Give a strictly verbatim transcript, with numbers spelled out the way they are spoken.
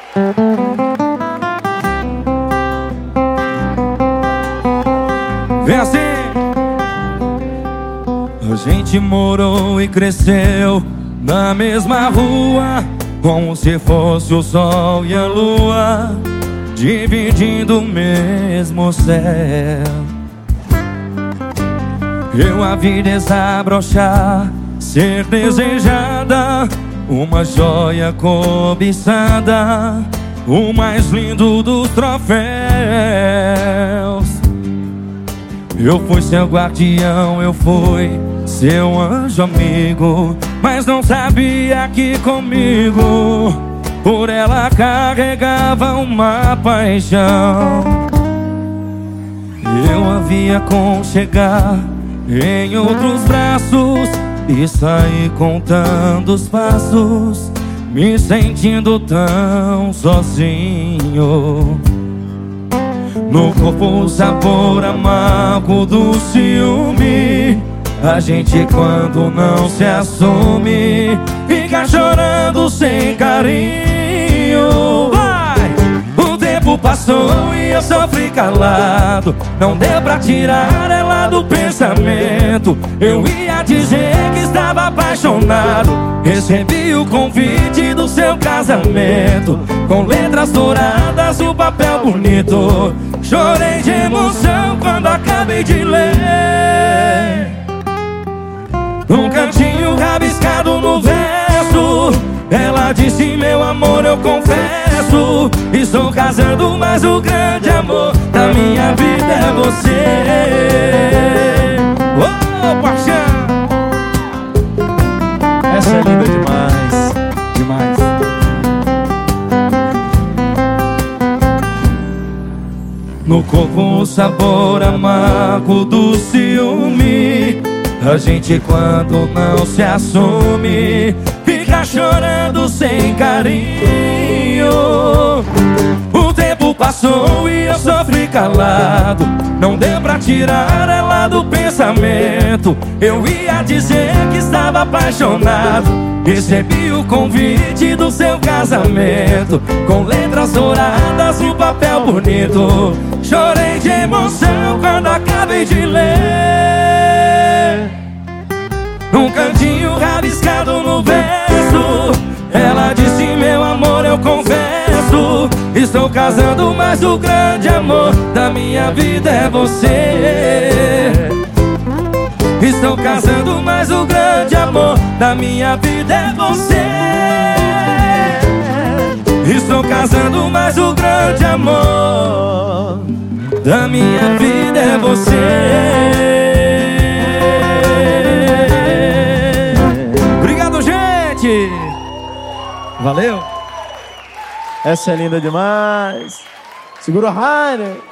Vem assim. A gente morou e cresceu na mesma rua, como se fosse o sol e a lua, dividindo o mesmo céu. Eu a vi desabrochar, ser desejada, uma joia cobiçada, o mais lindo dos troféus. Eu fui seu guardião, eu fui seu anjo amigo, mas não sabia que comigo por ela carregava uma paixão. Eu a vi aconchegar em outros braços e saí contando os passos, me sentindo tão sozinho. No corpo o sabor amargo do ciúme, a gente quando não se assume fica chorando sem carinho. Vai! O tempo passou e eu sofri calado, não deu pra tirar ela do pensamento. Eu ia dizer que estava apaixonado, recebi o convite do seu casamento, com letras douradas, um papel bonito. Chorei de emoção quando acabei de ler. Um cantinho rabiscado no verso, ela disse: meu amor, eu confesso, estou casando, mas o grande amor da minha vida é você. Oh, paixão! Essa é linda demais, demais. No corpo o sabor amargo do ciúme, a gente quando não se assume fica chorando sem carinho. O tempo passou e eu sofri calado, não deu pra tirar ela do pensamento. Eu ia dizer que estava apaixonado, recebi o convite do seu casamento, com letras douradas, um papel bonito. Chorei de emoção quando acabei de ler. Num cantinho rabiscado no verso, ela disse: meu amor, eu confesso, estou casando, mas o grande amor da minha vida é você. Estou casando, mas o grande amor da minha vida é você. Estou casando, mas o grande amor da minha vida é você. Obrigado, gente! Valeu! Essa é linda demais. Segura o Rainer.